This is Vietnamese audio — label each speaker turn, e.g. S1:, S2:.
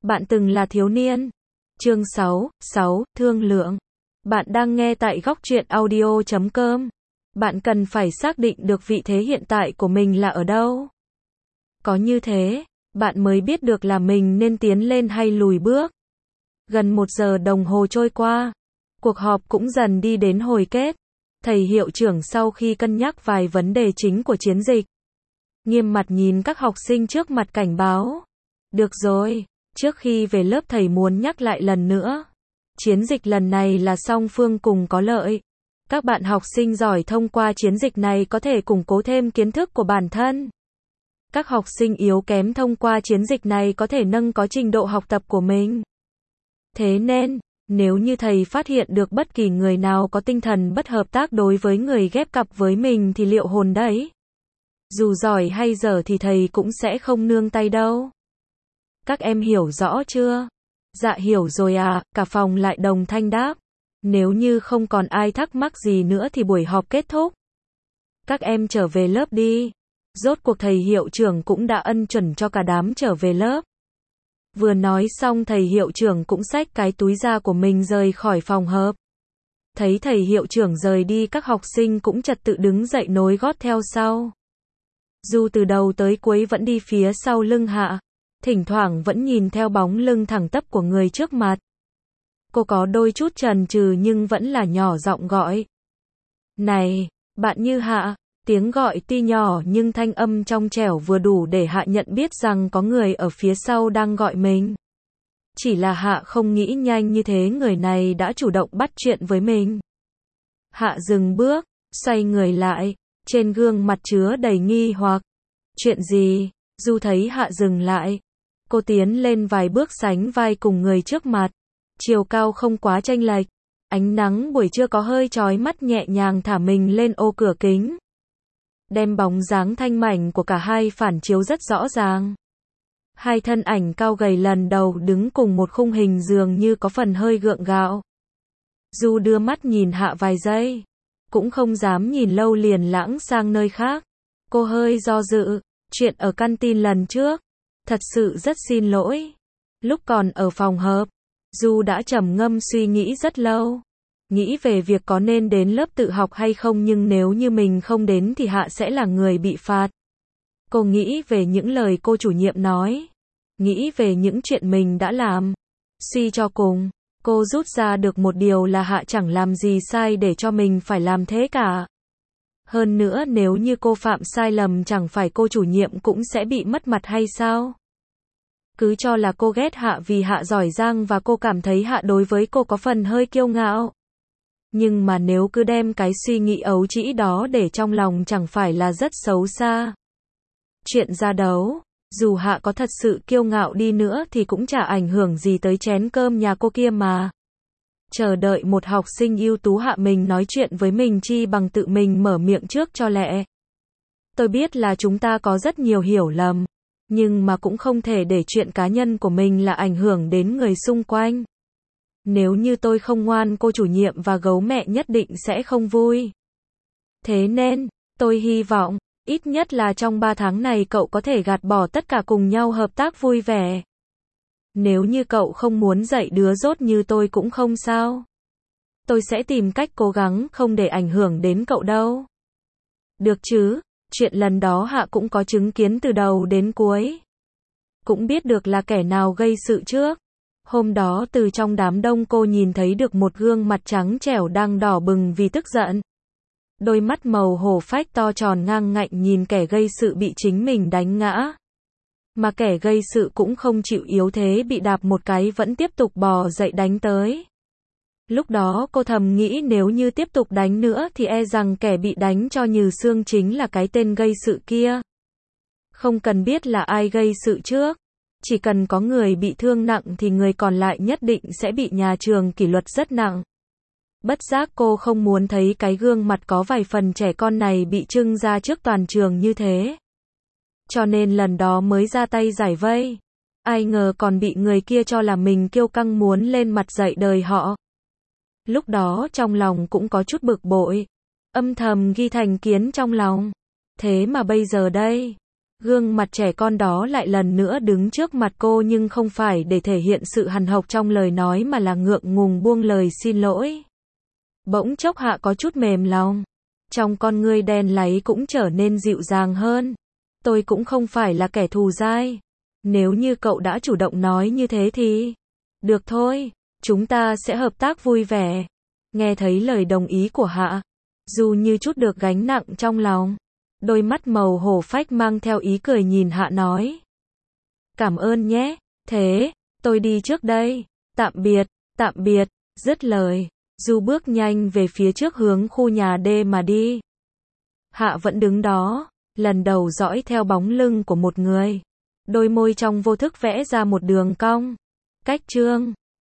S1: Bạn từng là thiếu niên. Chương 6, thương lượng. Bạn đang nghe tại góc truyện audio.com. Bạn cần phải xác định được vị thế hiện tại của mình là ở đâu. Có như thế, bạn mới biết được là mình nên tiến lên hay lùi bước. Gần 1 giờ đồng hồ trôi qua, cuộc họp cũng dần đi đến hồi kết. Thầy hiệu trưởng sau khi cân nhắc vài vấn đề chính của chiến dịch, nghiêm mặt nhìn các học sinh trước mặt cảnh báo. Được rồi, trước khi về lớp thầy muốn nhắc lại lần nữa. Chiến dịch lần này là song phương cùng có lợi. Các bạn học sinh giỏi thông qua chiến dịch này có thể củng cố thêm kiến thức của bản thân. Các học sinh yếu kém thông qua chiến dịch này có thể nâng có trình độ học tập của mình. Thế nên, nếu như thầy phát hiện được bất kỳ người nào có tinh thần bất hợp tác đối với người ghép cặp với mình thì liệu hồn đấy. Dù giỏi hay dở thì thầy cũng sẽ không nương tay đâu. Các em hiểu rõ chưa? Dạ hiểu rồi à, cả phòng lại đồng thanh đáp. Nếu như không còn ai thắc mắc gì nữa thì buổi họp kết thúc. Các em trở về lớp đi. Rốt cuộc thầy hiệu trưởng cũng đã ân chuẩn cho cả đám trở về lớp. Vừa nói xong thầy hiệu trưởng cũng xách cái túi da của mình rời khỏi phòng họp. Thấy thầy hiệu trưởng rời đi, các học sinh cũng trật tự đứng dậy nối gót theo sau. Dù từ đầu tới cuối vẫn đi phía sau lưng Hạ, thỉnh thoảng vẫn nhìn theo bóng lưng thẳng tắp của người trước mặt. Cô có đôi chút chần chừ nhưng vẫn là nhỏ giọng gọi. Này, bạn Như Hạ. Tiếng gọi tuy nhỏ nhưng thanh âm trong trẻo vừa đủ để Hạ nhận biết rằng có người ở phía sau đang gọi mình. Chỉ là Hạ không nghĩ nhanh như thế người này đã chủ động bắt chuyện với mình. Hạ dừng bước, xoay người lại, trên gương mặt chứa đầy nghi hoặc. Chuyện gì? Du thấy Hạ dừng lại. Cô tiến lên vài bước sánh vai cùng người trước mặt. Chiều cao không quá chênh lệch. Ánh nắng buổi trưa có hơi chói mắt nhẹ nhàng thả mình lên ô cửa kính, đem bóng dáng thanh mảnh của cả hai phản chiếu rất rõ ràng. Hai thân ảnh cao gầy lần đầu đứng cùng một khung hình dường như có phần hơi gượng gạo. Du đưa mắt nhìn Hạ vài giây, cũng không dám nhìn lâu liền lãng sang nơi khác. Cô hơi do dự, chuyện ở canteen lần trước, thật sự rất xin lỗi. Lúc còn ở phòng họp, Du đã trầm ngâm suy nghĩ rất lâu. Nghĩ về việc có nên đến lớp tự học hay không, nhưng nếu như mình không đến thì Hạ sẽ là người bị phạt. Cô nghĩ về những lời cô chủ nhiệm nói. Nghĩ về những chuyện mình đã làm. Suy cho cùng, cô rút ra được một điều là Hạ chẳng làm gì sai để cho mình phải làm thế cả. Hơn nữa nếu như cô phạm sai lầm chẳng phải cô chủ nhiệm cũng sẽ bị mất mặt hay sao? Cứ cho là cô ghét Hạ vì Hạ giỏi giang và cô cảm thấy Hạ đối với cô có phần hơi kiêu ngạo. Nhưng mà nếu cứ đem cái suy nghĩ ấu trĩ đó để trong lòng chẳng phải là rất xấu xa. Chuyện ra đấu, dù Hạ có thật sự kiêu ngạo đi nữa thì cũng chả ảnh hưởng gì tới chén cơm nhà cô kia mà. Chờ đợi một học sinh ưu tú Hạ mình nói chuyện với mình chi bằng tự mình mở miệng trước cho lẹ. Tôi biết là chúng ta có rất nhiều hiểu lầm, nhưng mà cũng không thể để chuyện cá nhân của mình là ảnh hưởng đến người xung quanh. Nếu như tôi không ngoan cô chủ nhiệm và gấu mẹ nhất định sẽ không vui. Thế nên, tôi hy vọng, ít nhất là trong 3 tháng này cậu có thể gạt bỏ tất cả cùng nhau hợp tác vui vẻ. Nếu như cậu không muốn dạy đứa dốt như tôi cũng không sao. Tôi sẽ tìm cách cố gắng không để ảnh hưởng đến cậu đâu. Được chứ, chuyện lần đó Hạ cũng có chứng kiến từ đầu đến cuối. Cũng biết được là kẻ nào gây sự trước. Hôm đó từ trong đám đông cô nhìn thấy được một gương mặt trắng trẻo đang đỏ bừng vì tức giận. Đôi mắt màu hổ phách to tròn ngang ngạnh nhìn kẻ gây sự bị chính mình đánh ngã. Mà kẻ gây sự cũng không chịu yếu thế bị đạp một cái vẫn tiếp tục bò dậy đánh tới. Lúc đó cô thầm nghĩ nếu như tiếp tục đánh nữa thì e rằng kẻ bị đánh cho nhừ xương chính là cái tên gây sự kia. Không cần biết là ai gây sự trước. Chỉ cần có người bị thương nặng thì người còn lại nhất định sẽ bị nhà trường kỷ luật rất nặng. Bất giác cô không muốn thấy cái gương mặt có vài phần trẻ con này bị trưng ra trước toàn trường như thế. Cho nên lần đó mới ra tay giải vây. Ai ngờ còn bị người kia cho là mình kiêu căng muốn lên mặt dạy đời họ. Lúc đó trong lòng cũng có chút bực bội. Âm thầm ghi thành kiến trong lòng. Thế mà bây giờ đây, Gương mặt trẻ con đó lại lần nữa đứng trước mặt cô nhưng không phải để thể hiện sự hằn học trong lời nói mà là ngượng ngùng buông lời xin lỗi. Bỗng chốc Hạ có chút mềm lòng. Trong con ngươi đen láy cũng trở nên dịu dàng hơn. Tôi cũng không phải là kẻ thù dai. Nếu như cậu đã chủ động nói như thế thì... Được thôi, chúng ta sẽ hợp tác vui vẻ. Nghe thấy lời đồng ý của Hạ, dù như chút được gánh nặng trong lòng. Đôi mắt màu hổ phách mang theo ý cười nhìn Hạ nói. Cảm ơn nhé, thế, tôi đi trước đây. Tạm biệt, dứt lời. Du bước nhanh về phía trước hướng khu nhà D mà đi. Hạ vẫn đứng đó, lần đầu dõi theo bóng lưng của một người. Đôi môi trong vô thức vẽ ra một đường cong. Cách chương